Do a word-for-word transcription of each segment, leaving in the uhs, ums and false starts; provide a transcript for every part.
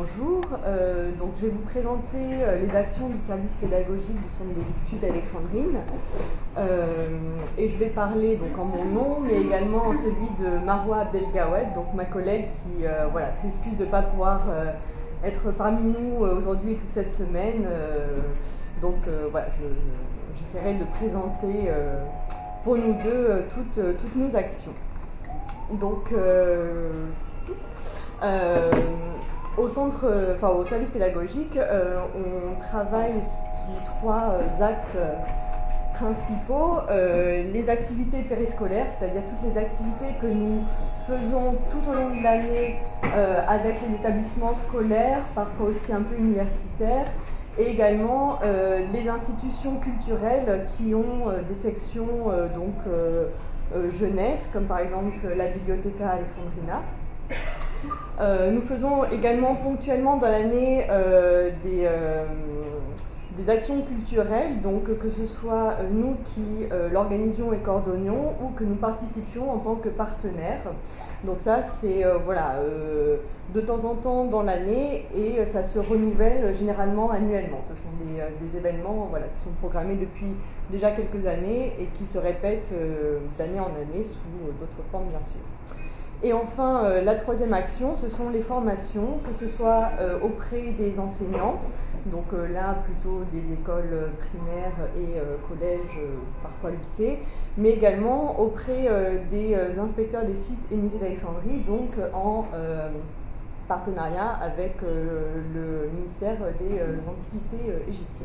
bonjour. Euh, donc, je vais vous présenter euh, les actions du service pédagogique du Centre des études Alexandrine. Euh, et je vais parler donc, en mon nom, mais également en celui de Marwa Abdelgawed, donc ma collègue qui euh, voilà, s'excuse de ne pas pouvoir euh, être parmi nous euh, aujourd'hui et toute cette semaine. Euh, donc euh, voilà, je, j'essaierai de présenter euh, pour nous deux euh, toutes, euh, toutes nos actions. Donc, euh, euh, au centre, enfin au service pédagogique, euh, on travaille sous trois euh, axes euh, principaux. Euh, les activités périscolaires, c'est-à-dire toutes les activités que nous faisons tout au long de l'année euh, avec les établissements scolaires, parfois aussi un peu universitaires, et également euh, les institutions culturelles qui ont euh, des sections euh, donc, euh, euh, jeunesse, comme par exemple la Biblioteca Alexandrina. Euh, nous faisons également ponctuellement dans l'année euh, des, euh, des actions culturelles, donc que ce soit nous qui euh, l'organisions et coordonnions ou que nous participions en tant que partenaires. Donc ça, c'est euh, voilà, euh, de temps en temps dans l'année et ça se renouvelle généralement annuellement. Ce sont des, euh, des événements voilà, qui sont programmés depuis déjà quelques années et qui se répètent euh, d'année en année sous euh, d'autres formes bien sûr. Et enfin, euh, la troisième action, ce sont les formations, que ce soit euh, auprès des enseignants, donc euh, là plutôt des écoles primaires et euh, collèges, euh, parfois lycées, mais également auprès euh, des euh, inspecteurs des sites et musées d'Alexandrie, donc en euh, partenariat avec euh, le ministère des euh, Antiquités euh, égyptiennes.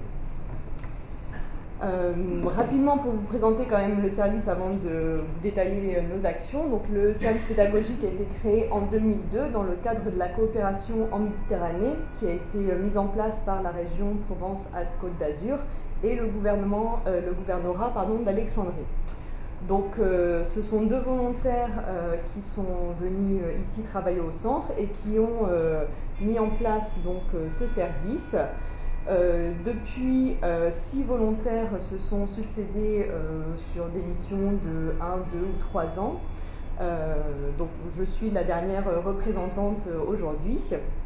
Euh, rapidement pour vous présenter quand même le service avant de vous détailler nos actions. Donc, le service pédagogique a été créé en deux mille deux dans le cadre de la coopération en Méditerranée qui a été mise en place par la région Provence-Alpes-Côte d'Azur et le, gouvernement, euh, le gouvernorat pardon, d'Alexandrie. Donc euh, ce sont deux volontaires euh, qui sont venus euh, ici travailler au centre et qui ont euh, mis en place donc, euh, ce service. Euh, depuis, euh, six volontaires se sont succédés euh, sur des missions de un, deux ou trois ans. Euh, donc je suis la dernière représentante aujourd'hui.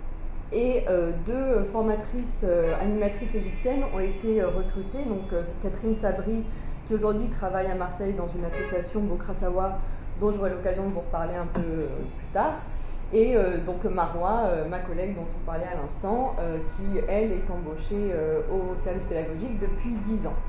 Et euh, deux formatrices euh, animatrices égyptiennes ont été euh, recrutées. Donc euh, Catherine Sabri, qui aujourd'hui travaille à Marseille dans une association Bokrasawa, dont j'aurai l'occasion de vous reparler un peu euh, plus tard. Et euh, donc Marwa, euh, ma collègue dont je vous parlais à l'instant, euh, qui elle est embauchée euh, au service pédagogique depuis dix ans.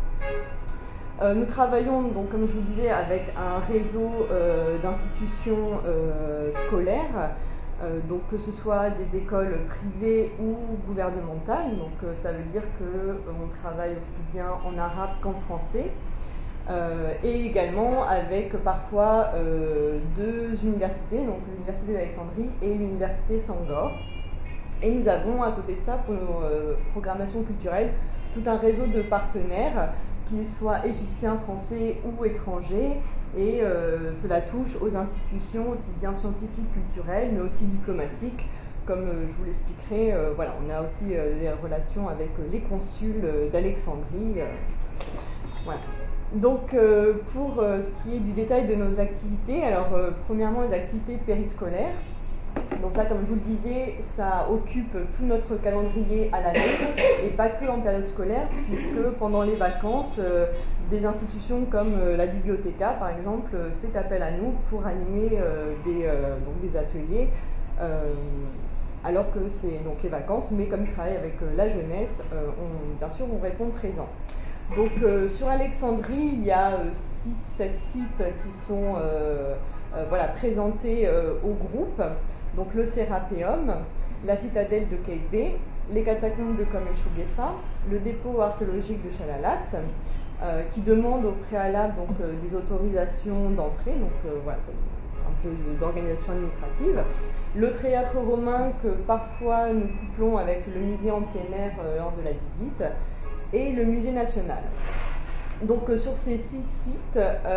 Euh, nous travaillons donc, comme je vous disais, avec un réseau euh, d'institutions euh, scolaires, euh, donc que ce soit des écoles privées ou gouvernementales. Donc euh, ça veut dire qu'on travaille aussi bien en arabe qu'en français. Euh, et également avec parfois euh, deux universités, donc l'université d'Alexandrie et l'université Sangor. Et nous avons à côté de ça, pour nos euh, programmations culturelles, tout un réseau de partenaires, qu'ils soient égyptiens, français ou étrangers, et euh, cela touche aux institutions aussi bien scientifiques, culturelles, mais aussi diplomatiques. Comme euh, je vous l'expliquerai, euh, voilà, on a aussi euh, des relations avec euh, les consuls euh, d'Alexandrie. Euh, voilà. Donc, euh, pour euh, ce qui est du détail de nos activités, alors, euh, premièrement, les activités périscolaires. Donc ça, comme je vous le disais, ça occupe tout notre calendrier à l'année, et pas que en période scolaire, puisque pendant les vacances, euh, des institutions comme euh, la Biblioteca, par exemple, euh, fait appel à nous pour animer euh, des, euh, donc des ateliers, euh, alors que c'est donc les vacances, mais comme ils travaillent avec euh, la jeunesse, euh, on, bien sûr, on répond présent. Donc euh, sur Alexandrie, il y a six sept sites qui sont euh, euh, voilà, présentés euh, au groupe. Donc le Sérapéum, la citadelle de Keïbé, les catacombes de Kom el Shougefa, le dépôt archéologique de Chalalat, euh, qui demande au préalable donc, euh, des autorisations d'entrée, donc euh, voilà, c'est un peu d'organisation administrative. Le théâtre romain que parfois nous couplons avec le musée en plein air euh, lors de la visite, et le musée national. Donc euh, sur ces six sites,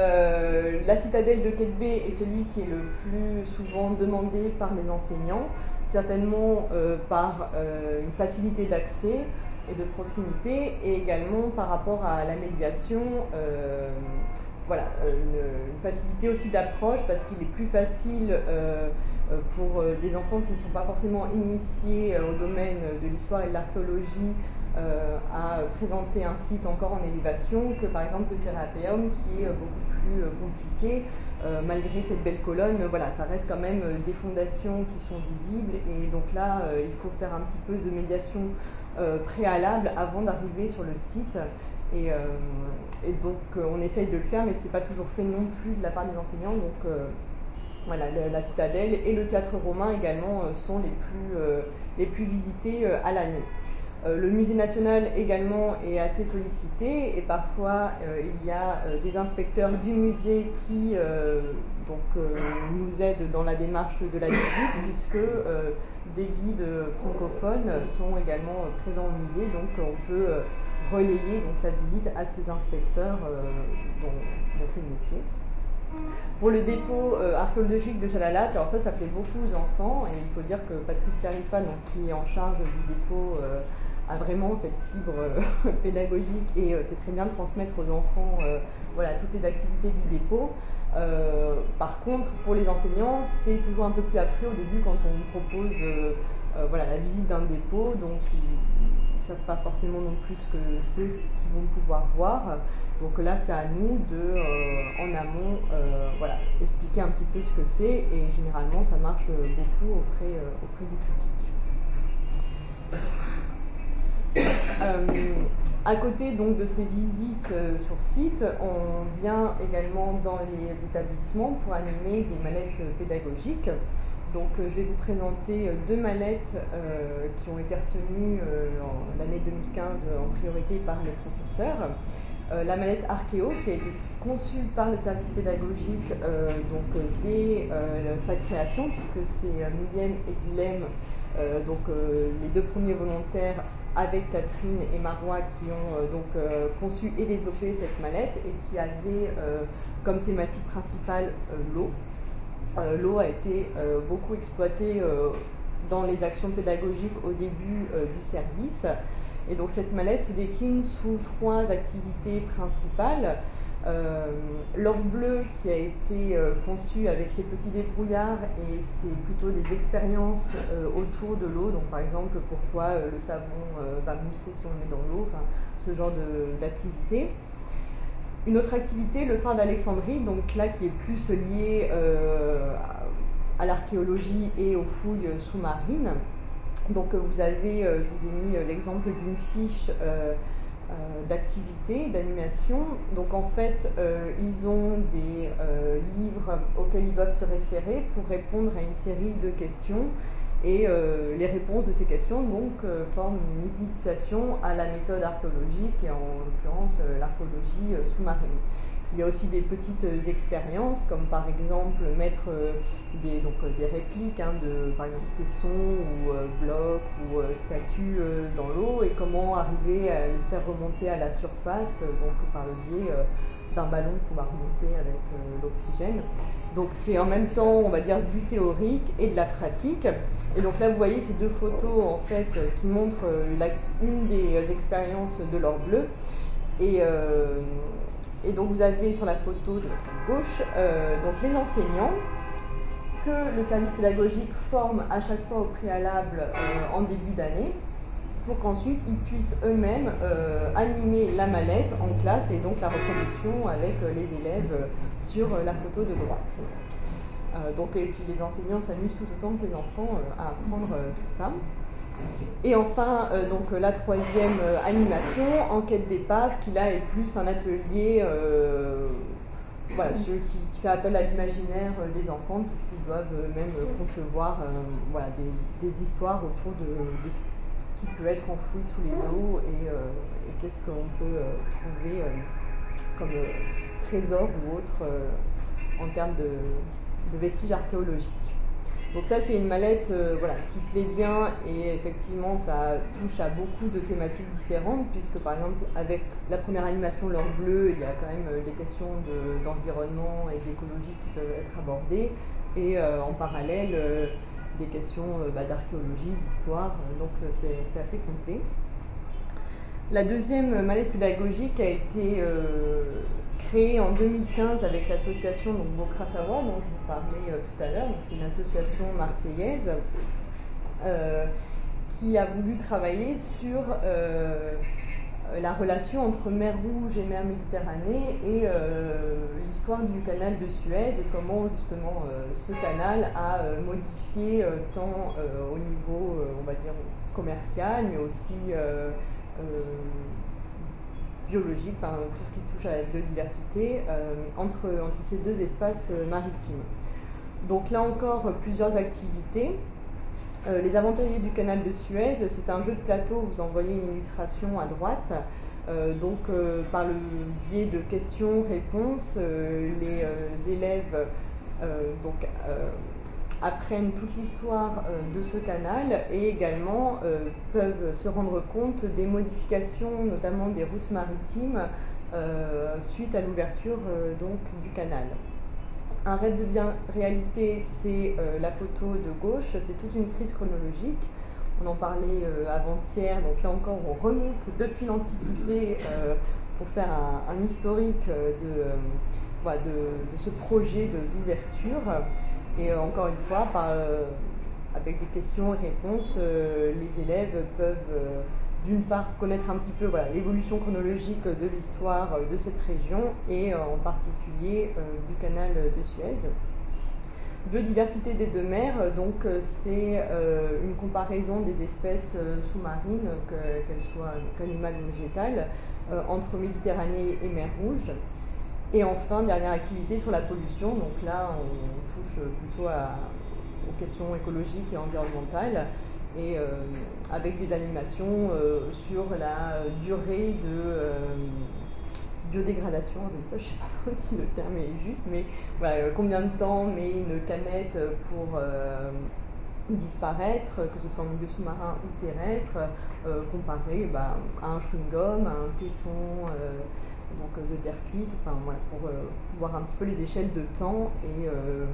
euh, la citadelle de Keïbé est celui qui est le plus souvent demandé par les enseignants, certainement euh, par euh, une facilité d'accès et de proximité, et également par rapport à la médiation, euh, voilà, une, une facilité aussi d'approche parce qu'il est plus facile euh, pour des enfants qui ne sont pas forcément initiés au domaine de l'histoire et de l'archéologie euh, à présenter un site encore en élévation que par exemple le Serapeum qui est beaucoup plus compliqué. Euh, malgré cette belle colonne, voilà, ça reste quand même des fondations qui sont visibles et donc là euh, il faut faire un petit peu de médiation euh, préalable avant d'arriver sur le site. Et, euh, et donc euh, on essaye de le faire, mais c'est pas toujours fait non plus de la part des enseignants. Donc euh, voilà, le, la citadelle et le théâtre romain également euh, sont les plus, euh, les plus visités euh, à l'année. Euh, le musée national également est assez sollicité et parfois euh, il y a euh, des inspecteurs du musée qui euh, donc, euh, nous aident dans la démarche de la visite puisque euh, des guides francophones sont également euh, présents au musée, donc on peut euh, relayer donc, la visite à ces inspecteurs euh, dont, dont c'est le métier. Pour le dépôt euh, archéologique de Jalalate, alors ça, ça plaît beaucoup aux enfants et il faut dire que Patricia Rifa, donc, qui est en charge du dépôt, euh, a vraiment cette fibre euh, pédagogique et euh, c'est très bien de transmettre aux enfants euh, voilà, toutes les activités du dépôt. Euh, par contre, pour les enseignants, c'est toujours un peu plus abstrait au début quand on propose euh, euh, voilà, la visite d'un dépôt, donc ils ne savent pas forcément non plus ce que c'est, ce qu'ils vont pouvoir voir. Donc là, c'est à nous de, euh, en amont, euh, voilà, expliquer un petit peu ce que c'est et généralement, ça marche beaucoup auprès, euh, auprès du public. Euh, à côté donc, de ces visites euh, sur site, on vient également dans les établissements pour animer des mallettes pédagogiques. Donc euh, je vais vous présenter euh, deux mallettes euh, qui ont été retenues euh, en l'année deux mille quinze en priorité par les professeurs. Euh, la mallette Archéo qui a été conçue par le service pédagogique euh, donc, euh, dès euh, sa création, puisque c'est euh, Mylène et Guilhem, euh, donc, euh, les deux premiers volontaires avec Catherine et Marois qui ont euh, donc, euh, conçu et développé cette mallette et qui avaient euh, comme thématique principale euh, l'eau. Euh, l'eau a été euh, beaucoup exploitée euh, dans les actions pédagogiques au début euh, du service. Et donc cette mallette se décline sous trois activités principales. Euh, l'or bleu qui a été euh, conçu avec les petits débrouillards et c'est plutôt des expériences euh, autour de l'eau. Donc par exemple pourquoi euh, le savon euh, va mousser si on le met dans l'eau, enfin, ce genre d'activité. Une autre activité, le phare d'Alexandrie, donc là qui est plus lié euh, à l'archéologie et aux fouilles sous-marines. Donc vous avez, euh, je vous ai mis l'exemple d'une fiche euh, euh, d'activité, d'animation. Donc en fait, euh, ils ont des euh, livres auxquels ils doivent se référer pour répondre à une série de questions. Et euh, les réponses de ces questions donc, euh, forment une initiation à la méthode archéologique et en l'occurrence euh, l'archéologie euh, sous-marine. Il y a aussi des petites euh, expériences comme par exemple mettre euh, des, donc, euh, des répliques hein, de par exemple tessons ou euh, blocs ou euh, statues euh, dans l'eau et comment arriver à les faire remonter à la surface euh, donc, par le biais euh, d'un ballon qu'on va remonter avec euh, l'oxygène. Donc c'est en même temps, on va dire, du théorique et de la pratique. Et donc là, vous voyez ces deux photos en fait qui montrent la, une des expériences de l'or bleu. Et, euh, et donc vous avez sur la photo de votre gauche euh, donc les enseignants que le service pédagogique forme à chaque fois au préalable euh, en début d'année, pour qu'ensuite ils puissent eux-mêmes euh, animer la mallette en classe et donc la reproduction avec euh, les élèves euh, sur euh, la photo de droite. Euh, donc, et puis les enseignants s'amusent tout autant que les enfants euh, à apprendre euh, tout ça. Et enfin, euh, donc la troisième euh, animation, enquête d'épave, qui là est plus un atelier euh, voilà, qui, qui fait appel à l'imaginaire euh, des enfants, puisqu'ils doivent euh, même euh, concevoir euh, voilà, des, des histoires autour de, de ce qui peut être enfoui sous les eaux et, euh, et qu'est-ce qu'on peut euh, trouver euh, comme euh, trésor ou autre euh, en termes de, de vestiges archéologiques. Donc ça c'est une mallette euh, voilà, qui plaît bien et effectivement ça touche à beaucoup de thématiques différentes puisque par exemple avec la première animation l'or bleu il y a quand même euh, des questions de, d'environnement et d'écologie qui peuvent être abordées et euh, en parallèle euh, des questions euh, bah, d'archéologie, d'histoire, euh, donc euh, c'est, c'est assez complet. La deuxième mallette pédagogique a été euh, créée en deux mille quinze avec l'association Bokra Savoie, dont je vous parlais euh, tout à l'heure. C'est une association marseillaise euh, qui a voulu travailler sur euh, la relation entre mer Rouge et mer Méditerranée et euh, l'histoire du canal de Suez et comment justement euh, ce canal a euh, modifié euh, tant euh, au niveau, euh, on va dire, commercial, mais aussi euh, euh, biologique, enfin tout ce qui touche à la biodiversité, euh, entre, entre ces deux espaces euh, maritimes. Donc là encore, plusieurs activités. Euh, les Aventuriers du canal de Suez, c'est un jeu de plateau, vous en voyez une illustration à droite. Euh, donc euh, par le biais de questions-réponses, euh, les euh, élèves euh, donc, euh, apprennent toute l'histoire euh, de ce canal et également euh, peuvent se rendre compte des modifications, notamment des routes maritimes, euh, suite à l'ouverture euh, donc, du canal. Un rêve devient réalité, c'est euh, la photo de gauche, c'est toute une frise chronologique. On en parlait euh, avant-hier, donc là encore on remonte depuis l'Antiquité euh, pour faire un, un historique de, euh, voilà, de, de ce projet d'ouverture. Et euh, encore une fois, par, euh, avec des questions et réponses, euh, les élèves peuvent euh, d'une part connaître un petit peu voilà, l'évolution chronologique de l'histoire de cette région et euh, en particulier euh, du canal de Suez. Biodiversité des deux mers, donc euh, c'est euh, une comparaison des espèces euh, sous-marines, que, qu'elles soient animales ou végétales, euh, entre Méditerranée et mer Rouge. Et enfin, dernière activité sur la pollution, donc là on touche plutôt à, aux questions écologiques et environnementales, et euh, avec des animations euh, sur la durée de euh, biodégradation, je ne sais pas trop si le terme est juste, mais voilà, combien de temps met une canette pour euh, disparaître, que ce soit en milieu sous-marin ou terrestre, euh, comparé bah, à un chewing-gum, à un tesson euh, donc, de terre cuite, enfin, voilà, pour euh, voir un petit peu les échelles de temps et, euh,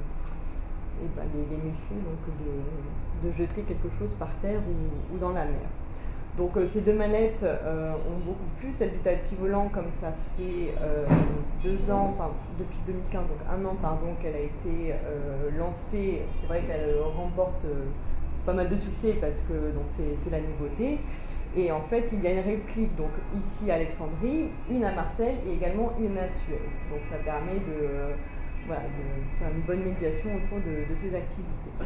et bah, les, les méfaits donc, de, de jeter quelque chose par terre ou, ou dans la mer. Donc euh, ces deux mallettes euh, ont beaucoup plu. Celle du tapis volant, comme ça fait euh, deux ans, enfin depuis deux mille quinze, donc un an pardon, qu'elle a été euh, lancée. C'est vrai qu'elle remporte euh, pas mal de succès parce que donc c'est la nouveauté. Et en fait, il y a une réplique donc ici à Alexandrie, une à Marseille et également une à Suez. Donc ça permet de, euh, voilà, de faire une bonne médiation autour de, de ces activités.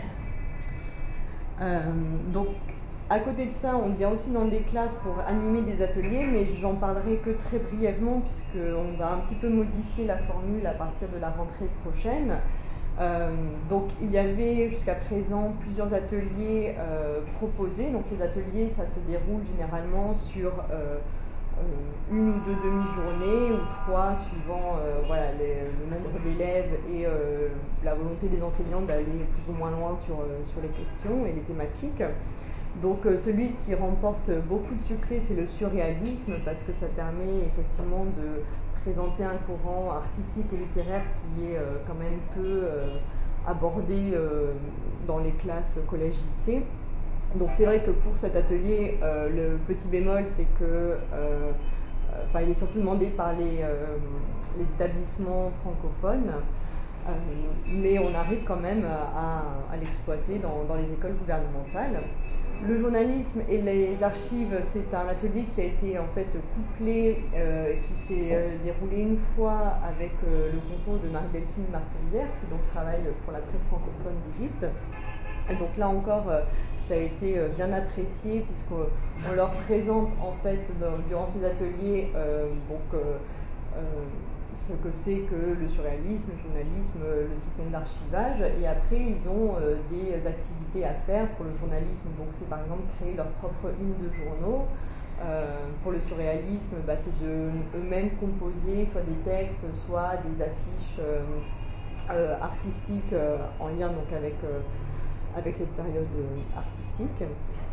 Euh, donc à côté de ça, on vient aussi dans des classes pour animer des ateliers, mais j'en parlerai que très brièvement puisqu'on va un petit peu modifier la formule à partir de la rentrée prochaine. Euh, donc il y avait jusqu'à présent plusieurs ateliers euh, proposés. Donc les ateliers, ça se déroule généralement sur euh, euh, une ou deux demi-journées ou trois, suivant euh, voilà, les, le nombre d'élèves et euh, la volonté des enseignants d'aller plus ou moins loin sur, euh, sur les questions et les thématiques. Donc euh, celui qui remporte beaucoup de succès, c'est le surréalisme, parce que ça permet effectivement de présenter un courant artistique et littéraire qui est euh, quand même peu euh, abordé euh, dans les classes collège-lycée. Donc c'est vrai que pour cet atelier, euh, le petit bémol, c'est que euh, enfin, il est surtout demandé par les, euh, les établissements francophones. Euh, mais on arrive quand même à, à l'exploiter dans, dans les écoles gouvernementales. Le journalisme et les archives, c'est un atelier qui a été en fait couplé, euh, qui s'est euh, déroulé une fois avec euh, le concours de Marie-Delphine Martellière, qui donc travaille pour la presse francophone d'Égypte. Et donc là encore, euh, ça a été euh, bien apprécié puisqu'on leur présente en fait dans, durant ces ateliers euh, donc, euh, euh, ce que c'est que le surréalisme, le journalisme, le système d'archivage, et après ils ont euh, des activités à faire pour le journalisme, donc c'est par exemple créer leur propre une de journaux. Euh, pour le surréalisme, bah, c'est d'eux-mêmes composer soit des textes, soit des affiches euh, euh, artistiques euh, en lien donc, avec, euh, avec cette période euh, artistique.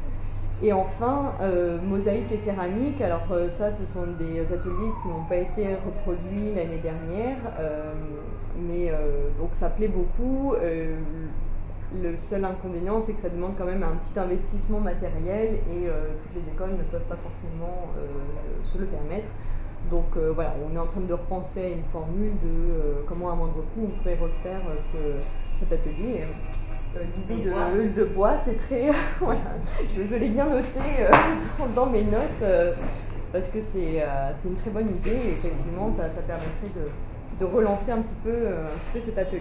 Et enfin, euh, mosaïque et céramique, alors euh, ça ce sont des ateliers qui n'ont pas été reproduits l'année dernière, euh, mais euh, donc ça plaît beaucoup. Euh, Le seul inconvénient, c'est que ça demande quand même un petit investissement matériel et euh, toutes les écoles ne peuvent pas forcément euh, se le permettre. Donc euh, voilà, on est en train de repenser une formule de euh, comment à moindre coût on pourrait refaire euh, ce, cet atelier. Euh, L'idée de, de bois, c'est très... voilà, je, je l'ai bien noté euh, dans mes notes euh, parce que c'est euh, une très bonne idée et effectivement ça, ça permettrait de, de relancer un petit, peu, euh, un petit peu cet atelier.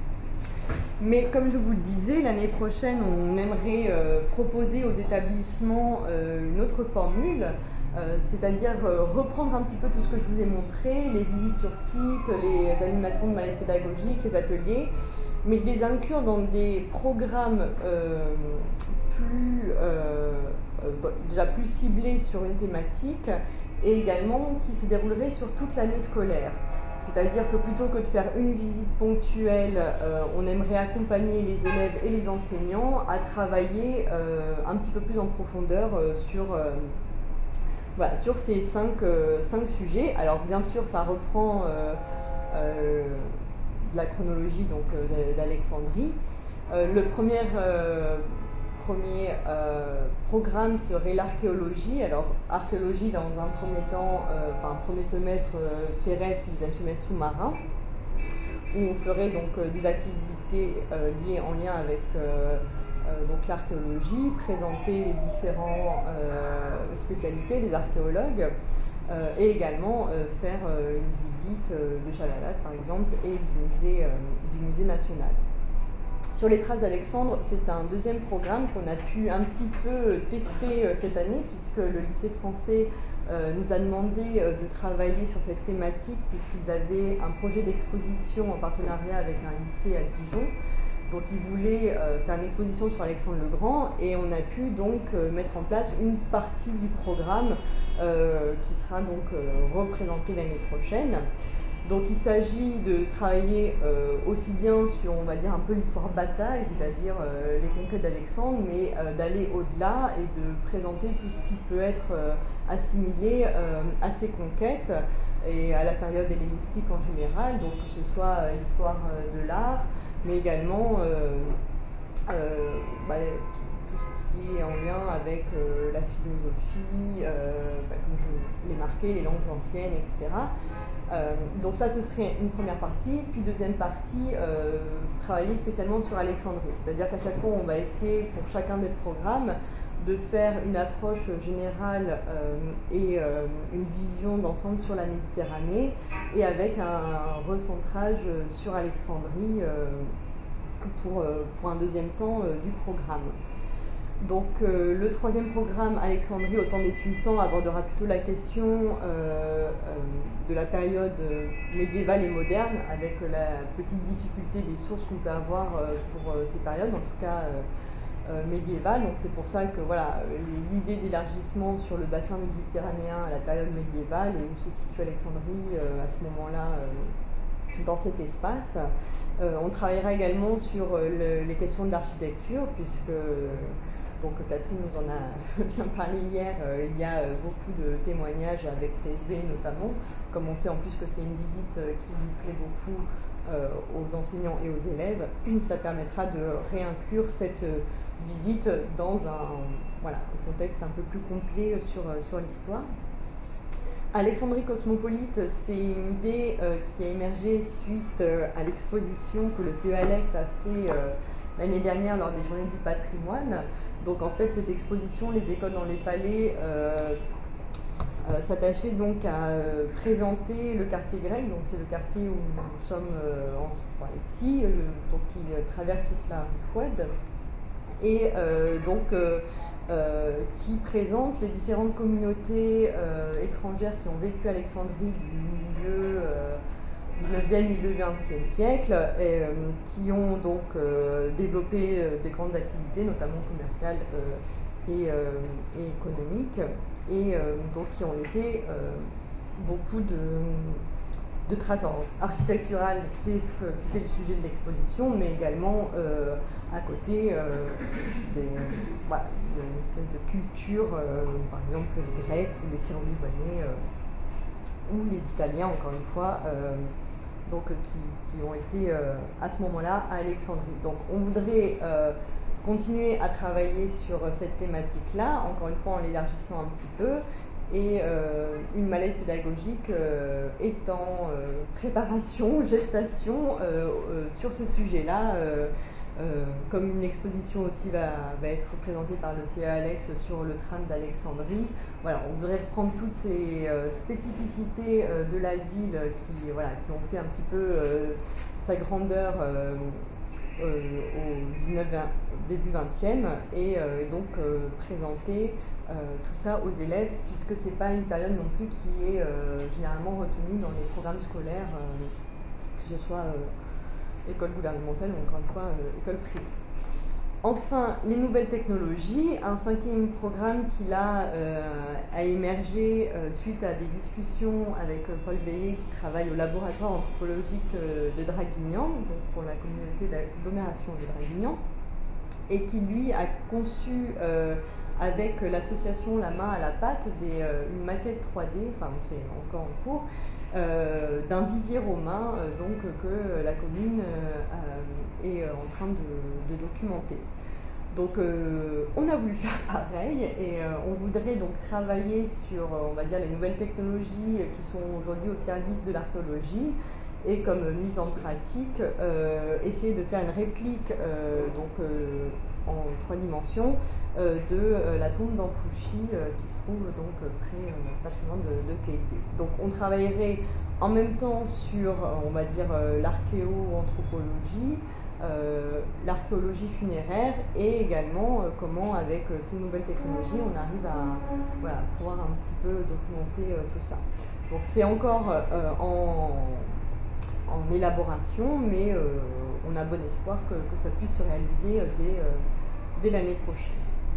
Mais comme je vous le disais, l'année prochaine, on aimerait euh, proposer aux établissements euh, une autre formule, euh, c'est-à-dire euh, reprendre un petit peu tout ce que je vous ai montré, les visites sur site, les animations de mal-être pédagogique, les ateliers, mais de les inclure dans des programmes euh, plus, euh, euh, déjà plus ciblés sur une thématique et également qui se dérouleraient sur toute l'année scolaire. C'est-à-dire que plutôt que de faire une visite ponctuelle, euh, on aimerait accompagner les élèves et les enseignants à travailler euh, un petit peu plus en profondeur euh, sur, euh, voilà, sur ces cinq, euh, cinq sujets. Alors bien sûr, ça reprend euh, euh, de la chronologie donc, euh, d'Alexandrie. Euh, le premier... Euh, premier euh, programme serait l'archéologie. Alors, archéologie dans un premier temps, euh, enfin, premier semestre euh, terrestre, deuxième semestre sous-marin, où on ferait donc euh, des activités euh, liées en lien avec euh, euh, donc l'archéologie, présenter les différentes euh, spécialités des archéologues, euh, et également euh, faire euh, une visite euh, de Chalalat, par exemple, et du musée, euh, du musée national. Sur les traces d'Alexandre, c'est un deuxième programme qu'on a pu un petit peu tester cette année, puisque le lycée français euh, nous a demandé de travailler sur cette thématique, puisqu'ils avaient un projet d'exposition en partenariat avec un lycée à Dijon. Donc ils voulaient euh, faire une exposition sur Alexandre le Grand, et on a pu donc euh, mettre en place une partie du programme euh, qui sera donc euh, représentée l'année prochaine. Donc il s'agit de travailler euh, aussi bien sur, on va dire, un peu l'histoire bataille, c'est-à-dire euh, les conquêtes d'Alexandre, mais euh, d'aller au-delà et de présenter tout ce qui peut être euh, assimilé euh, à ces conquêtes et à la période hellénistique en général, donc que ce soit euh, l'histoire euh, de l'art, mais également euh, euh, bah, tout ce qui est en lien avec euh, la philosophie, euh, bah, comme je l'ai marqué, les langues anciennes, et cetera. Euh, donc ça, ce serait une première partie. Puis deuxième partie, euh, travailler spécialement sur Alexandrie. C'est-à-dire qu'à chaque fois, on va essayer, pour chacun des programmes, de faire une approche générale euh, et euh, une vision d'ensemble sur la Méditerranée, et avec un, un recentrage sur Alexandrie euh, pour, euh, pour un deuxième temps euh, du programme. Donc euh, le troisième programme, Alexandrie au temps des sultans, abordera plutôt la question euh, euh, de la période médiévale et moderne, avec la petite difficulté des sources qu'on peut avoir euh, pour euh, ces périodes, en tout cas euh, euh, médiévales. Donc c'est pour ça que voilà, l'idée d'élargissement sur le bassin méditerranéen à la période médiévale et où se situe Alexandrie euh, à ce moment-là euh, dans cet espace. Euh, on travaillera également sur euh, le, les questions d'architecture, puisque donc Catherine nous en a bien parlé hier, euh, il y a euh, beaucoup de témoignages avec T F B notamment, comme on sait en plus que c'est une visite euh, qui plaît beaucoup euh, aux enseignants et aux élèves, ça permettra de réinclure cette euh, visite dans un, voilà, un contexte un peu plus complet sur, euh, sur l'histoire. Alexandrie cosmopolite, c'est une idée euh, qui a émergé suite euh, à l'exposition que le C E Alex a fait euh, l'année dernière lors des Journées du patrimoine. Donc en fait, cette exposition, les écoles dans les palais, euh, euh, s'attachait donc à euh, présenter le quartier grec. Donc c'est le quartier où nous sommes euh, en, enfin, ici, euh, donc qui euh, traverse toute la rue Fouad, et euh, donc euh, euh, qui présente les différentes communautés euh, étrangères qui ont vécu à Alexandrie du milieu euh, dix-neuvième, milieu vingtième siècle, et euh, qui ont donc euh, développé euh, des grandes activités, notamment commerciales euh, et, euh, et économiques, et euh, donc qui ont laissé euh, beaucoup de, de traces architecturales. C'est ce que, c'était le sujet de l'exposition, mais également euh, à côté euh, des, voilà, une espèce de culture, euh, par exemple les Grecs ou les Syro-Libanais euh, ou les Italiens, encore une fois, euh, donc qui, qui ont été euh, à ce moment-là à Alexandrie. Donc on voudrait euh, continuer à travailler sur cette thématique-là, encore une fois en l'élargissant un petit peu, et euh, une mallette pédagogique euh, est en euh, préparation, gestation euh, euh, sur ce sujet-là. Euh, euh, comme une exposition aussi va, va être présentée par le C A Alex sur le tram d'Alexandrie. Voilà, on voudrait reprendre toutes ces euh, spécificités euh, de la ville qui, voilà, qui ont fait un petit peu euh, sa grandeur euh, euh, au dix-neuvième, début vingtième, et euh, donc euh, présenter euh, tout ça aux élèves, puisque ce n'est pas une période non plus qui est euh, généralement retenue dans les programmes scolaires, euh, que ce soit euh, école gouvernementale ou encore une fois euh, école privée. Enfin, les nouvelles technologies, un cinquième programme qui là euh, a émergé euh, suite à des discussions avec euh, Paul Beillet qui travaille au laboratoire anthropologique euh, de Draguignan, donc pour la communauté d'agglomération de Draguignan, et qui lui a conçu euh, avec l'association La Main à la Pâte des, euh, une maquette trois D, enfin c'est encore en cours, euh, d'un vivier romain euh, donc, que la commune euh, est en train de, de documenter. Donc euh, on a voulu faire pareil et euh, on voudrait donc travailler sur, on va dire, les nouvelles technologies qui sont aujourd'hui au service de l'archéologie, et comme mise en pratique, euh, essayer de faire une réplique euh, donc, euh, en trois dimensions euh, de euh, la tombe d'Amfouchi euh, qui se trouve donc près du euh, patrimoine de, de K F B. Donc on travaillerait en même temps sur, on va dire, euh, l'archéo-anthropologie, euh, l'archéologie funéraire, et également euh, comment avec euh, ces nouvelles technologies on arrive à voilà, pouvoir un petit peu documenter euh, tout ça. Donc c'est encore euh, en en élaboration, mais euh, on a bon espoir que, que ça puisse se réaliser euh, dès, euh, dès l'année prochaine.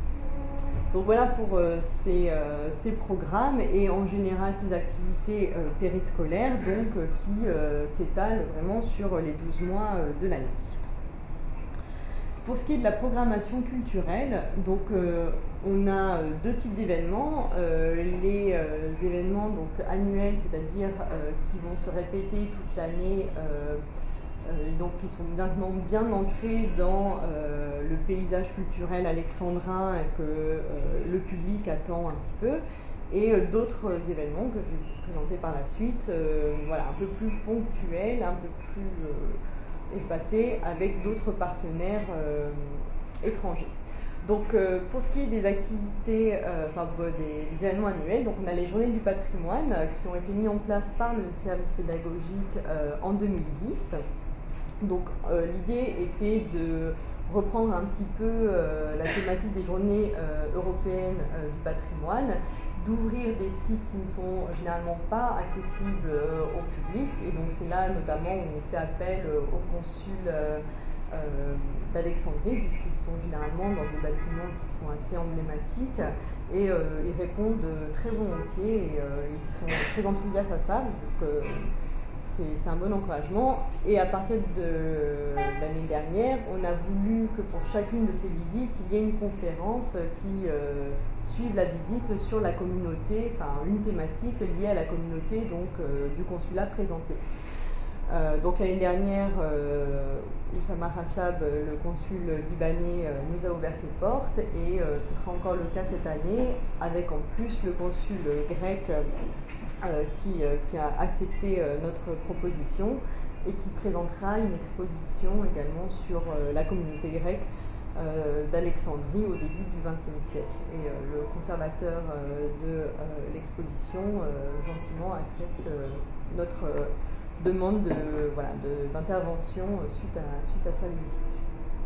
Donc voilà pour euh, ces, euh, ces programmes et en général ces activités euh, périscolaires donc, euh, qui euh, s'étalent vraiment sur les douze mois euh, de l'année. Pour ce qui est de la programmation culturelle, donc, euh, on a deux types d'événements. Euh, les euh, événements donc, annuels, c'est-à-dire euh, qui vont se répéter toute l'année, euh, euh, donc qui sont maintenant bien ancrés dans euh, le paysage culturel alexandrin et que euh, le public attend un petit peu. Et euh, d'autres événements que je vais vous présenter par la suite, euh, voilà, un peu plus ponctuels, un peu plus... Euh, espacé avec d'autres partenaires euh, étrangers. Donc euh, pour ce qui est des activités, euh, enfin des, des événements annuels, donc on a les journées du patrimoine euh, qui ont été mis en place par le service pédagogique euh, en deux mille dix. Donc euh, l'idée était de reprendre un petit peu euh, la thématique des journées euh, européennes euh, du patrimoine, d'ouvrir des sites qui ne sont généralement pas accessibles euh, au public, et donc c'est là notamment où on fait appel euh, aux consuls euh, euh, d'Alexandrie, puisqu'ils sont généralement dans des bâtiments qui sont assez emblématiques, et euh, ils répondent très volontiers, et euh, ils sont très enthousiastes à ça, donc euh, c'est un bon encouragement. Et à partir de l'année dernière, on a voulu que pour chacune de ces visites, il y ait une conférence qui euh, suive la visite sur la communauté, enfin une thématique liée à la communauté donc, euh, du consulat présenté. Euh, donc l'année dernière, euh, Oussama Rachab, le consul libanais, euh, nous a ouvert ses portes, et euh, ce sera encore le cas cette année, avec en plus le consul grec euh, qui, euh, qui a accepté euh, notre proposition et qui présentera une exposition également sur euh, la communauté grecque euh, d'Alexandrie au début du vingtième siècle. Et euh, le conservateur euh, de euh, l'exposition euh, gentiment accepte euh, notre euh, demande de, voilà, d'intervention de, suite, à, suite à sa visite.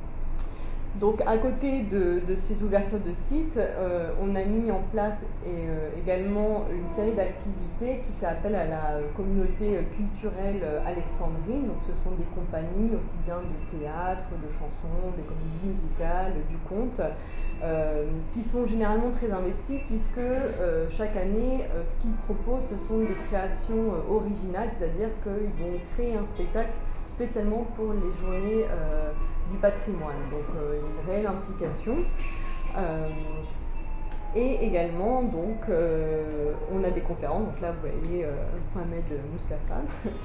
Donc à côté de, de ces ouvertures de sites, euh, on a mis en place et, euh, également une série d'activités qui fait appel à la communauté culturelle alexandrine. Donc ce sont des compagnies aussi bien de théâtre, de chansons, des comédies musicales, du conte, euh, qui sont généralement très investis puisque euh, chaque année, euh, ce qu'ils proposent, ce sont des créations euh, originales, c'est-à-dire qu'ils vont créer un spectacle spécialement pour les journées euh, du patrimoine. Donc euh, une réelle implication. Euh, et également, donc, euh, on a des conférences. Donc là, vous voyez euh, Mohamed Moustapha,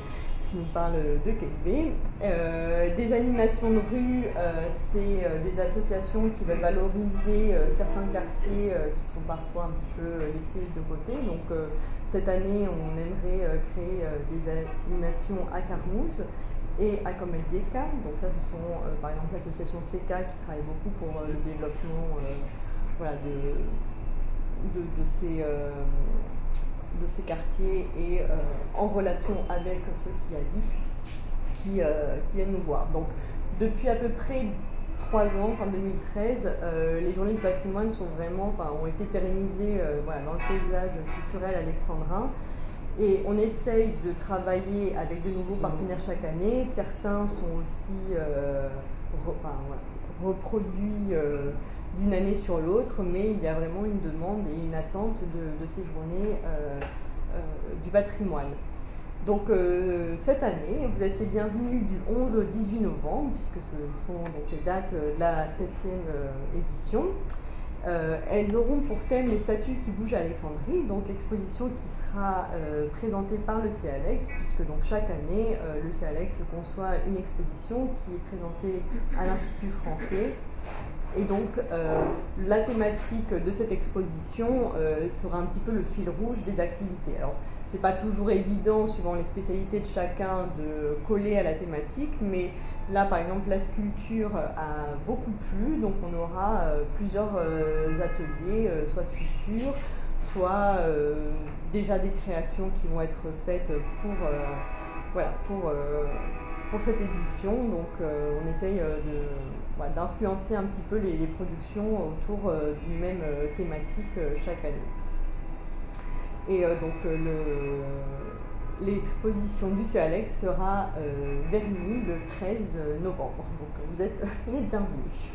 qui nous parle de Quegbé. Euh, des animations de rue, euh, c'est euh, des associations qui veulent valoriser euh, certains quartiers euh, qui sont parfois un petit peu laissés de côté. Donc euh, cette année, on aimerait euh, créer euh, des animations à Carmouze et à Comeldeka. Donc ça, ce sont euh, par exemple l'association C K qui travaille beaucoup pour euh, le développement euh, voilà, de, de, de ces... Euh, de ces quartiers et euh, en relation avec ceux qui habitent, qui, euh, qui viennent nous voir. Donc depuis à peu près trois ans, fin deux mille treize, euh, les journées du patrimoine sont vraiment, enfin, ont été pérennisées euh, voilà, dans le paysage culturel alexandrin. Et on essaye de travailler avec de nouveaux partenaires chaque année. Certains sont aussi euh, re, enfin, voilà, reproduits euh, d'une année sur l'autre, mais il y a vraiment une demande et une attente de, de ces journées euh, euh, du patrimoine. Donc euh, cette année, vous êtes les bienvenus du onze au dix-huit novembre, puisque ce sont donc les dates de la septième euh, édition. Euh, elles auront pour thème les statues qui bougent à Alexandrie, donc l'exposition qui sera euh, présentée par le C A L E X, puisque donc chaque année, euh, le C A L E X conçoit une exposition qui est présentée à l'Institut français. Et donc, euh, la thématique de cette exposition euh, sera un petit peu le fil rouge des activités. Alors, c'est pas toujours évident, suivant les spécialités de chacun, de coller à la thématique, mais là, par exemple, la sculpture a beaucoup plu, donc on aura euh, plusieurs euh, ateliers, euh, soit sculpture, soit euh, déjà des créations qui vont être faites pour, euh, voilà, pour, euh, pour cette édition. Donc, euh, on essaye de... Voilà, d'influencer un petit peu les, les productions autour euh, d'une même euh, thématique euh, chaque année. Et euh, donc euh, l'exposition du C A L E X sera euh, vernie le treize novembre. Donc vous êtes les bienvenus.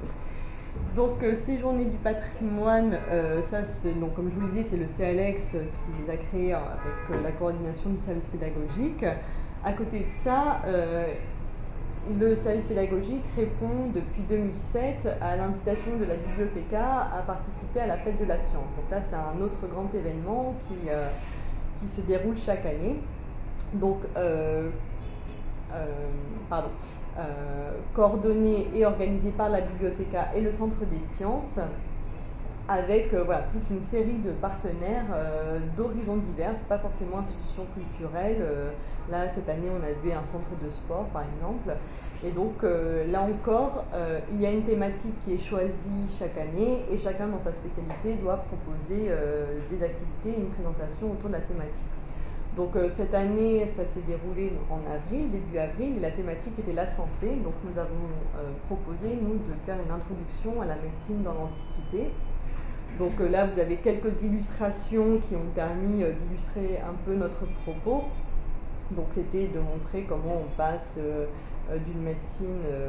Donc euh, ces journées du patrimoine, euh, ça c'est donc comme je vous le disais, c'est le C A L E X qui les a créées avec euh, la coordination du service pédagogique. À côté de ça, euh, le service pédagogique répond depuis deux mille sept à l'invitation de la Bibliothéca à participer à la fête de la science. Donc là, c'est un autre grand événement qui, euh, qui se déroule chaque année. Donc, euh, euh, pardon, euh, coordonné et organisé par la Bibliothéca et le Centre des sciences, avec euh, voilà, toute une série de partenaires euh, d'horizons divers, pas forcément institutions culturelles. Euh, là, cette année, on avait un centre de sport, par exemple. Et donc, euh, là encore, euh, il y a une thématique qui est choisie chaque année et chacun, dans sa spécialité, doit proposer euh, des activités, une présentation autour de la thématique. Donc, euh, cette année, ça s'est déroulé en avril, début avril, et la thématique était la santé. Donc, nous avons euh, proposé, nous, de faire une introduction à la médecine dans l'Antiquité. Donc euh, là, vous avez quelques illustrations qui ont permis euh, d'illustrer un peu notre propos. Donc c'était de montrer comment on passe euh, euh, d'une médecine euh,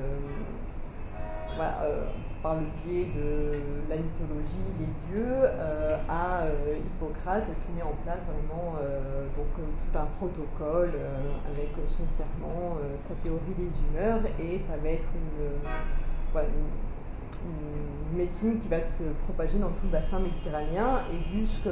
voilà, euh, par le biais de la mythologie, les dieux, euh, à euh, Hippocrate qui met en place vraiment euh, donc, euh, tout un protocole euh, avec son serment, euh, sa théorie des humeurs, et ça va être une, euh, voilà, une une médecine qui va se propager dans tout le bassin méditerranéen et jusqu'à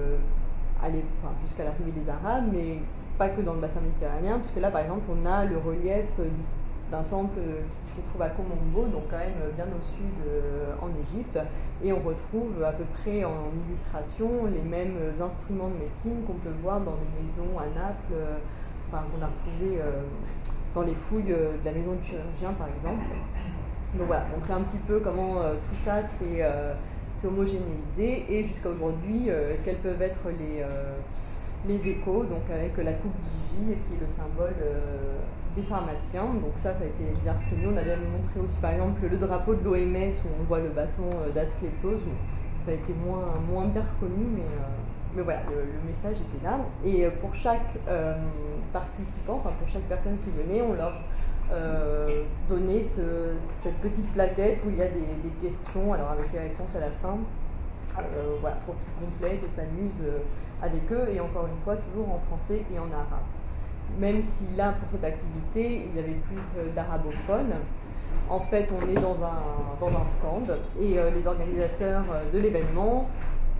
enfin, jusqu'à l'arrivée des Arabes, mais pas que dans le bassin méditerranéen, puisque là, par exemple, on a le relief d'un temple qui se trouve à Komombo, donc quand même bien au sud euh, en Égypte, et on retrouve à peu près en illustration les mêmes instruments de médecine qu'on peut voir dans les maisons à Naples, euh, enfin, qu'on a retrouvés euh, dans les fouilles de la maison du chirurgien, par exemple. Donc voilà, montrer un petit peu comment euh, tout ça s'est euh, homogénéisé et jusqu'à aujourd'hui, euh, quels peuvent être les, euh, les échos, donc avec la coupe d'Hygie qui est le symbole euh, des pharmaciens. Donc ça, ça a été bien retenu. On avait montré aussi par exemple le drapeau de l'O M S où on voit le bâton euh, d'Asclépios. Ça a été moins, moins bien reconnu, mais, euh, mais voilà, le, le message était là. Et euh, pour chaque euh, participant, enfin pour chaque personne qui venait, on leur Euh, donner ce, cette petite plaquette où il y a des, des questions, alors avec les réponses à la fin, euh, voilà, pour qu'ils complètent et s'amusent avec eux, et encore une fois, toujours en français et en arabe. Même si là, pour cette activité, il y avait plus d'arabophones, en fait, on est dans un, dans un stand, et euh, les organisateurs de l'événement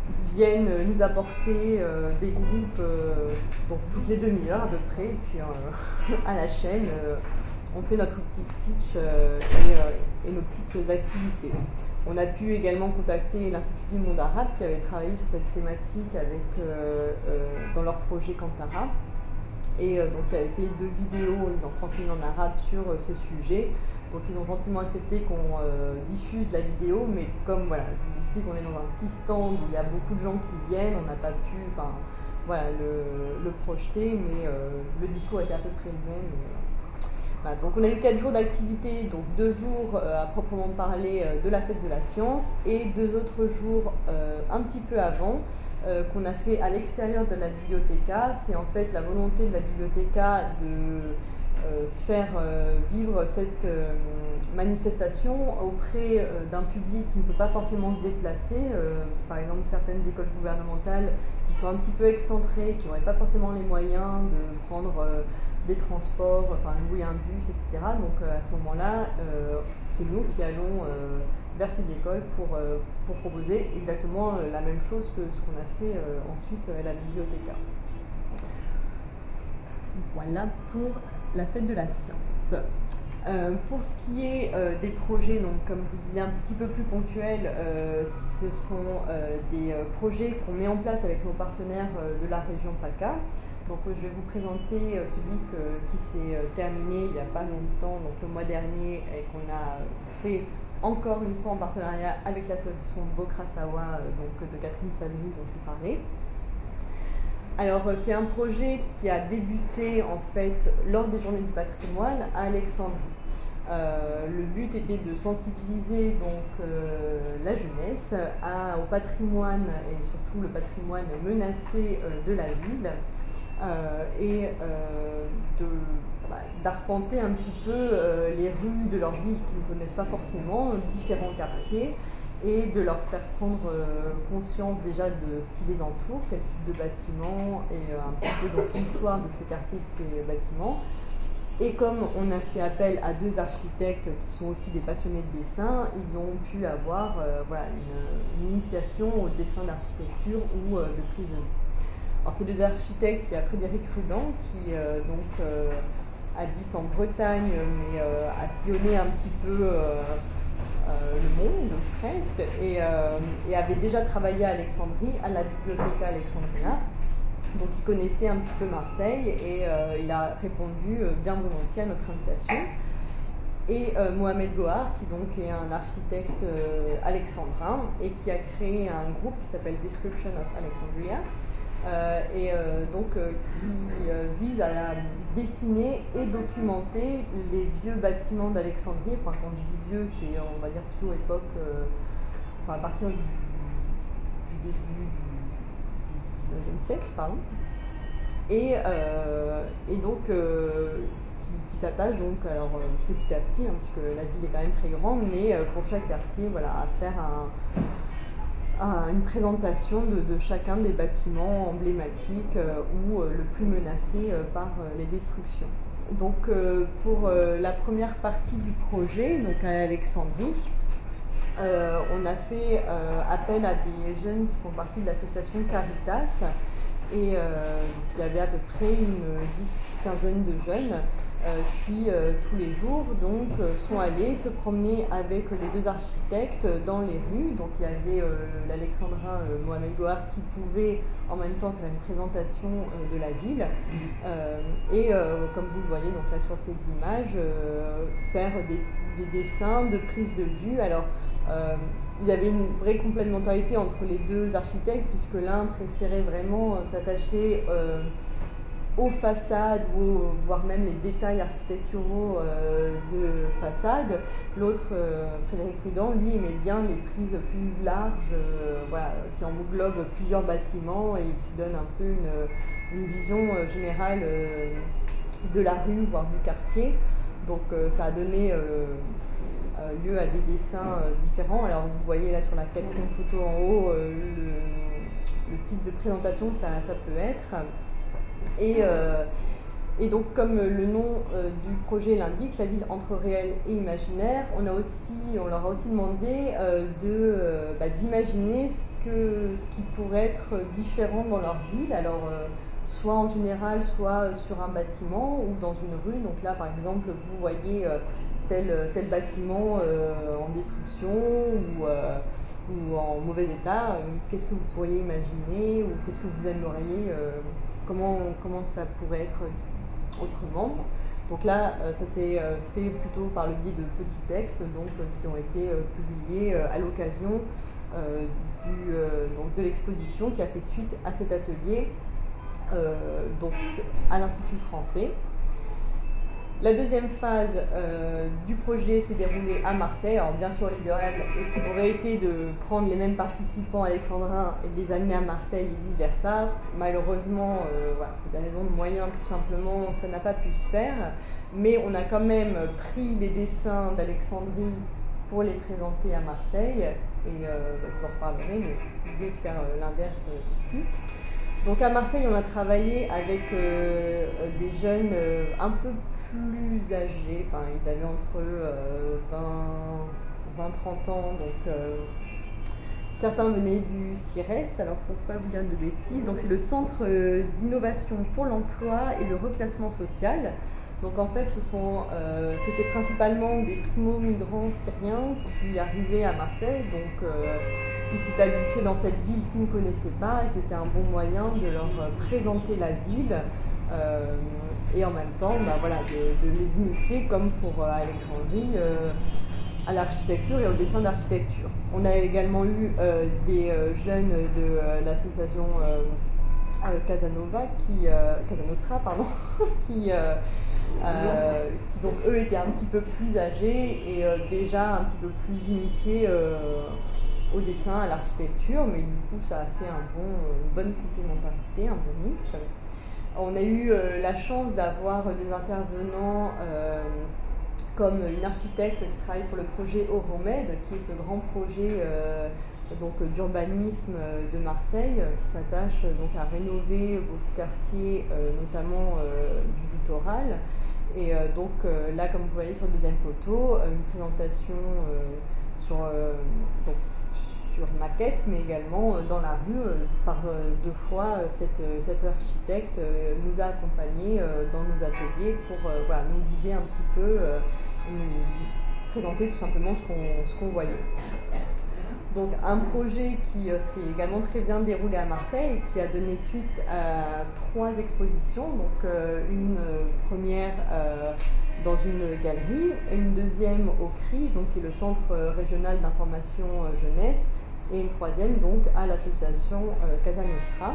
viennent nous apporter euh, des groupes euh, donc toutes les demi-heures à peu près, et puis euh, à la chaîne, euh, on fait notre petit speech euh, et, euh, et nos petites activités. On a pu également contacter l'Institut du monde arabe qui avait travaillé sur cette thématique avec, euh, euh, dans leur projet Kantara, et euh, donc qui avait fait deux vidéos, une en français et une en arabe, sur euh, ce sujet. Donc ils ont gentiment accepté qu'on euh, diffuse la vidéo, mais comme voilà, je vous explique, on est dans un petit stand où il y a beaucoup de gens qui viennent, on n'a pas pu enfin, voilà, le, le projeter, mais euh, le discours était à peu près le même. Et, euh, voilà. Donc on a eu quatre jours d'activité, donc deux jours euh, à proprement parler euh, de la fête de la science, et deux autres jours euh, un petit peu avant, euh, qu'on a fait à l'extérieur de la bibliothéca. C'est en fait la volonté de la bibliothéca de Euh, faire euh, vivre cette euh, manifestation auprès euh, d'un public qui ne peut pas forcément se déplacer, euh, par exemple certaines écoles gouvernementales qui sont un petit peu excentrées, qui n'auraient pas forcément les moyens de prendre euh, des transports, enfin louer un bus, et cetera. Donc euh, à ce moment-là, euh, c'est nous qui allons euh, vers ces écoles pour, euh, pour proposer exactement euh, la même chose que ce qu'on a fait euh, ensuite à la bibliothéca. Voilà pour la fête de la science. Euh, pour ce qui est euh, des projets, donc comme je vous disais, un petit peu plus ponctuels, euh, ce sont euh, des euh, projets qu'on met en place avec nos partenaires euh, de la région PACA. Donc euh, je vais vous présenter euh, celui que, qui s'est euh, terminé il n'y a pas longtemps, donc le mois dernier, et qu'on a fait encore une fois en partenariat avec l'association Bokrasawa, euh, donc de Catherine Sabri dont je vous parlais. Alors c'est un projet qui a débuté en fait lors des Journées du patrimoine à Alexandrie. Euh, le but était de sensibiliser donc euh, la jeunesse à, au patrimoine, et surtout le patrimoine menacé euh, de la ville, euh, et euh, de, bah, d'arpenter un petit peu euh, les rues de leur ville qu'ils ne connaissent pas forcément, différents quartiers, et de leur faire prendre euh, conscience déjà de ce qui les entoure, quel type de bâtiments, et euh, un petit peu donc l'histoire de ces quartiers, de ces bâtiments. Et comme on a fait appel à deux architectes qui sont aussi des passionnés de dessin, ils ont pu avoir euh, voilà, une, une initiation au dessin d'architecture ou euh, de prise de vue. Alors ces deux architectes, il y a Frédéric Rudan qui euh, donc euh, habite en Bretagne, mais euh, a sillonné un petit peu euh, Euh, le monde, presque, et, euh, et avait déjà travaillé à Alexandrie, à la Bibliotheca Alexandrina. Donc il connaissait un petit peu Marseille, et euh, il a répondu euh, bien volontiers à notre invitation. Et euh, Mohamed Gohar, qui donc est un architecte euh, alexandrin, et qui a créé un groupe qui s'appelle Description of Alexandria, Euh, et euh, donc euh, qui euh, vise à dessiner et documenter les vieux bâtiments d'Alexandrie. Enfin, quand je dis vieux, c'est on va dire plutôt époque, euh, enfin à partir du, du début du dix-neuvième siècle, pardon. Et, euh, et donc euh, qui, qui s'attache donc alors euh, petit à petit, hein, parce que la ville est quand même très grande, mais euh, pour chaque quartier, voilà, à faire un une présentation de, de chacun des bâtiments emblématiques euh, ou euh, le plus menacé euh, par euh, les destructions. Donc euh, pour euh, la première partie du projet, donc à Alexandrie, euh, on a fait euh, appel à des jeunes qui font partie de l'association Caritas, et euh, donc, il y avait à peu près une dix quinzaine de jeunes Euh, qui euh, tous les jours donc euh, sont allés se promener avec les deux architectes dans les rues. Donc il y avait euh, l'alexandrin euh, Mohamed Gohar qui pouvait en même temps faire une présentation euh, de la ville euh, et euh, comme vous le voyez donc là sur ces images, euh, faire des, des dessins de prise de vue. Alors euh, il y avait une vraie complémentarité entre les deux architectes, puisque l'un préférait vraiment euh, s'attacher euh, aux façades, ou voire même les détails architecturaux euh, de façade. L'autre, euh, Frédéric Rudan, lui aimait bien les prises plus larges, euh, voilà, qui englobent plusieurs bâtiments et qui donnent un peu une, une vision euh, générale euh, de la rue, voire du quartier. Donc euh, ça a donné euh, euh, lieu à des dessins euh, différents. Alors vous voyez là sur la quatrième photo en haut euh, le, le type de présentation que ça, ça peut être. Et, euh, et donc, comme le nom euh, du projet l'indique, la ville entre réel et imaginaire, on, a aussi, on leur a aussi demandé euh, de, euh, bah, d'imaginer ce que ce qui pourrait être différent dans leur ville, alors euh, soit en général, soit sur un bâtiment ou dans une rue. Donc là, par exemple, vous voyez euh, tel, tel bâtiment euh, en destruction ou, euh, ou en mauvais état. Qu'est-ce que vous pourriez imaginer ou qu'est-ce que vous aimeriez, euh, comment, comment ça pourrait être autrement? Donc là, euh, ça s'est euh, fait plutôt par le biais de petits textes donc, euh, qui ont été euh, publiés euh, à l'occasion euh, du, euh, donc, de l'exposition qui a fait suite à cet atelier euh, donc, à l'Institut français. La deuxième phase euh, du projet s'est déroulée à Marseille. Alors bien sûr, l'idéal aurait été de prendre les mêmes participants alexandrins et de les amener à Marseille et vice-versa. Malheureusement, euh, voilà, pour des raisons de moyens, tout simplement, ça n'a pas pu se faire. Mais on a quand même pris les dessins d'Alexandrie pour les présenter à Marseille. Et euh, bah, je vous en reparlerai, mais l'idée est de faire euh, l'inverse euh, ici. Donc à Marseille, on a travaillé avec euh, des jeunes euh, un peu plus âgés, enfin ils avaient entre euh, vingt trente ans, donc euh, certains venaient du CIRES, alors pour ne pas vous dire de bêtises, donc c'est le Centre d'innovation pour l'emploi et le reclassement social. Donc en fait, ce sont, euh, c'était principalement des primo-migrants syriens qui arrivaient à Marseille, donc euh, ils s'établissaient dans cette ville qu'ils ne connaissaient pas et c'était un bon moyen de leur présenter la ville euh, et en même temps bah, voilà, de, de les initier, comme pour euh, Alexandrie, euh, à l'architecture et au dessin d'architecture. On a également eu euh, des euh, jeunes de euh, l'association euh, euh, Casanova, qui, euh, Casanostra, pardon, qui, euh, euh, qui donc eux étaient un petit peu plus âgés et euh, déjà un petit peu plus initiés euh, au dessin, à l'architecture, mais du coup ça a fait un bon, une bonne complémentarité, un bon mix. On a eu euh, la chance d'avoir des intervenants euh, comme une architecte qui travaille pour le projet Euromed, qui est ce grand projet euh, donc, d'urbanisme de Marseille, qui s'attache donc à rénover beaucoup de quartiers, euh, notamment euh, du littoral. Et euh, donc euh, là, comme vous voyez sur la deuxième photo, une présentation euh, sur, euh, donc, sur maquette, mais également euh, dans la rue. Euh, par euh, deux fois, euh, cette, cette architecte euh, nous a accompagnés euh, dans nos ateliers pour euh, voilà, nous guider un petit peu, euh, nous présenter tout simplement ce qu'on ce qu'on voyait. Donc un projet qui euh, s'est également très bien déroulé à Marseille, qui a donné suite à trois expositions. Donc euh, une euh, première euh, dans une galerie, une deuxième au C R I, donc, qui est le Centre régional d'information euh, jeunesse, et une troisième donc à l'association euh, Casa Nostra.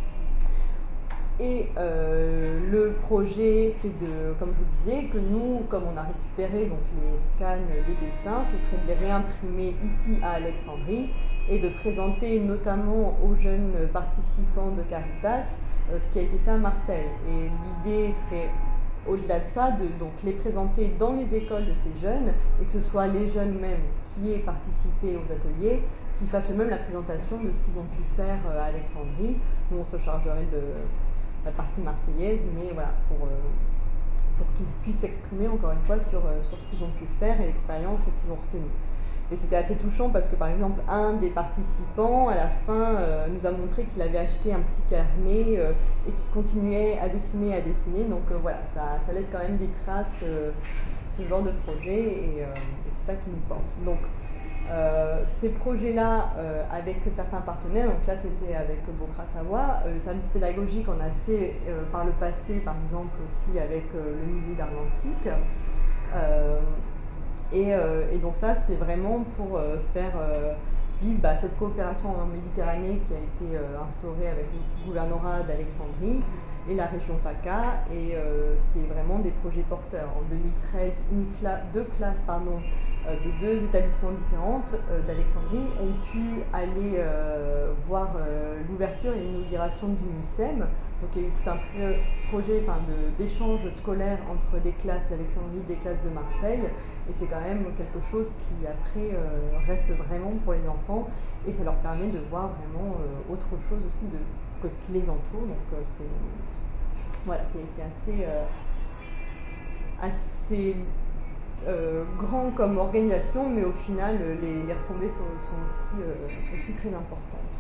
Et euh, le projet, c'est de, comme je vous disais, que nous, comme on a récupéré donc, les scans des dessins, ce serait de les réimprimer ici à Alexandrie et de présenter notamment aux jeunes participants de Caritas euh, ce qui a été fait à Marseille. Et l'idée serait, au-delà de ça, de donc, les présenter dans les écoles de ces jeunes et que ce soit les jeunes même qui aient participé aux ateliers qui fassent eux-mêmes la présentation de ce qu'ils ont pu faire à Alexandrie. Nous, on se chargerait de la partie marseillaise, mais voilà, pour, euh, pour qu'ils puissent s'exprimer encore une fois sur, euh, sur ce qu'ils ont pu faire et l'expérience qu'ils ont retenue. Et c'était assez touchant parce que par exemple, un des participants, à la fin, euh, nous a montré qu'il avait acheté un petit carnet euh, et qu'il continuait à dessiner, à dessiner. Donc euh, voilà, ça, ça laisse quand même des traces, euh, ce genre de projet, et, euh, et c'est ça qui nous porte. Donc, Euh, ces projets-là, euh, avec certains partenaires, donc là c'était avec Bocra Savoie, euh, le service pédagogique on a fait euh, par le passé, par exemple aussi avec euh, le musée d'art antique. Euh, et, euh, et donc ça c'est vraiment pour euh, faire euh, vivre bah, cette coopération en Méditerranée qui a été euh, instaurée avec le gouvernorat d'Alexandrie et la région PACA, et euh, c'est vraiment des projets porteurs. En deux mille treize, une cla deux classes pardon, euh, de deux établissements différents euh, d'Alexandrie ont pu aller euh, voir euh, l'ouverture et l'inauguration du MUSEM. Donc il y a eu tout un projet enfin, d'échange scolaire entre des classes d'Alexandrie et des classes de Marseille, et c'est quand même quelque chose qui après euh, reste vraiment pour les enfants, et ça leur permet de voir vraiment euh, autre chose aussi de, que ce qui les entoure. Donc euh, c'est voilà, c'est assez, euh, assez euh, grand comme organisation, mais au final, les, les retombées sont, sont aussi, euh, aussi très importantes.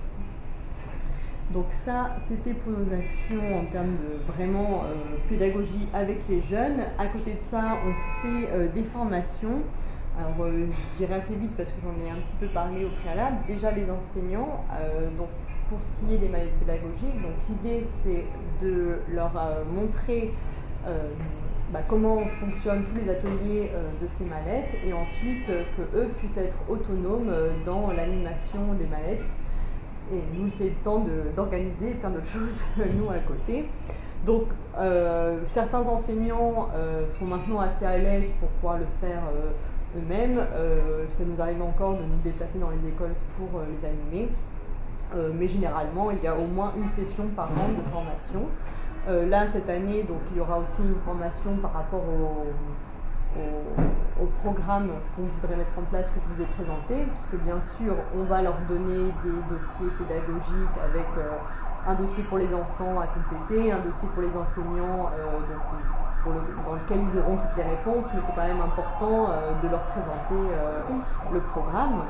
Donc ça, c'était pour nos actions en termes de vraiment euh, pédagogie avec les jeunes. À côté de ça, on fait euh, des formations. Alors, euh, je dirais assez vite parce que j'en ai un petit peu parlé au préalable. Déjà, les enseignants, euh, donc, pour ce qui est des mallettes pédagogiques, donc l'idée, c'est de leur euh, montrer euh, bah, comment fonctionnent tous les ateliers euh, de ces mallettes et ensuite euh, qu'eux puissent être autonomes euh, dans l'animation des mallettes. Et nous, c'est le temps d'organiser plein d'autres choses, nous, à côté. Donc, euh, certains enseignants euh, sont maintenant assez à l'aise pour pouvoir le faire euh, eux-mêmes. Euh, ça nous arrive encore de nous déplacer dans les écoles pour euh, les animer. Euh, mais généralement, il y a au moins une session par an de formation. Euh, là, cette année, donc, il y aura aussi une formation par rapport au, au, au programme qu'on voudrait mettre en place, que je vous ai présenté, puisque bien sûr, on va leur donner des dossiers pédagogiques avec euh, un dossier pour les enfants à compléter, un dossier pour les enseignants euh, donc, pour le, dans lequel ils auront toutes les réponses, mais c'est quand même important euh, de leur présenter euh, le programme.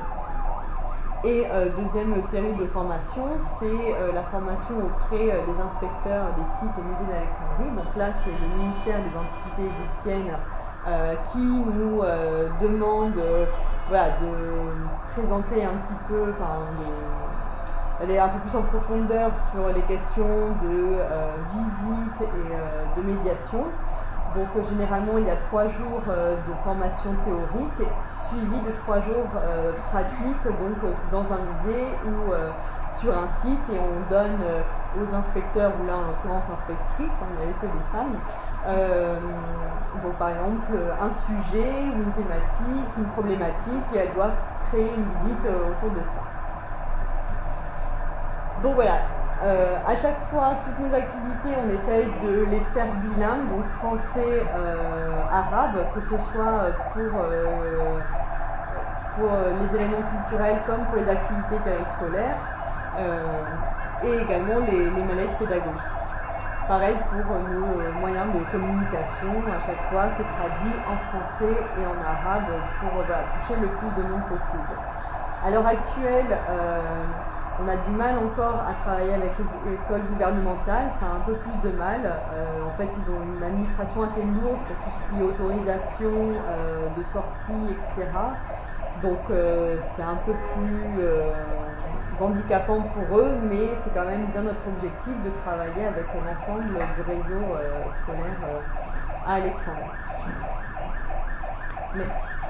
Et euh, deuxième série de formations, c'est euh, la formation auprès euh, des inspecteurs des sites et musées d'Alexandrie. Donc là, c'est le ministère des Antiquités égyptiennes euh, qui nous euh, demande euh, voilà, de présenter un petit peu, enfin, d'aller un peu plus en profondeur sur les questions de euh, visite et euh, de médiation. Donc euh, généralement, il y a trois jours euh, de formation théorique suivis de trois jours euh, pratiques donc, euh, dans un musée ou euh, sur un site, et on donne euh, aux inspecteurs, ou là en l'occurrence inspectrices, hein, il n'y avait que des femmes, euh, donc par exemple un sujet ou une thématique, une problématique, et elles doivent créer une visite euh, autour de ça. Donc voilà. Euh, à chaque fois, toutes nos activités, on essaye de les faire bilingues, donc français, euh, arabe, que ce soit pour, euh, pour les éléments culturels comme pour les activités périscolaires, euh, et également les, les mallettes pédagogiques. Pareil pour nos moyens de communication, à chaque fois, c'est traduit en français et en arabe pour voilà, toucher le plus de monde possible. À l'heure actuelle, euh, on a du mal encore à travailler avec les écoles gouvernementales, enfin un peu plus de mal. Euh, en fait, ils ont une administration assez lourde pour tout ce qui est autorisation euh, de sortie, et cetera. Donc euh, c'est un peu plus euh, handicapant pour eux, mais c'est quand même bien notre objectif de travailler avec l'ensemble du réseau euh, scolaire euh, à Alexandrie. Merci.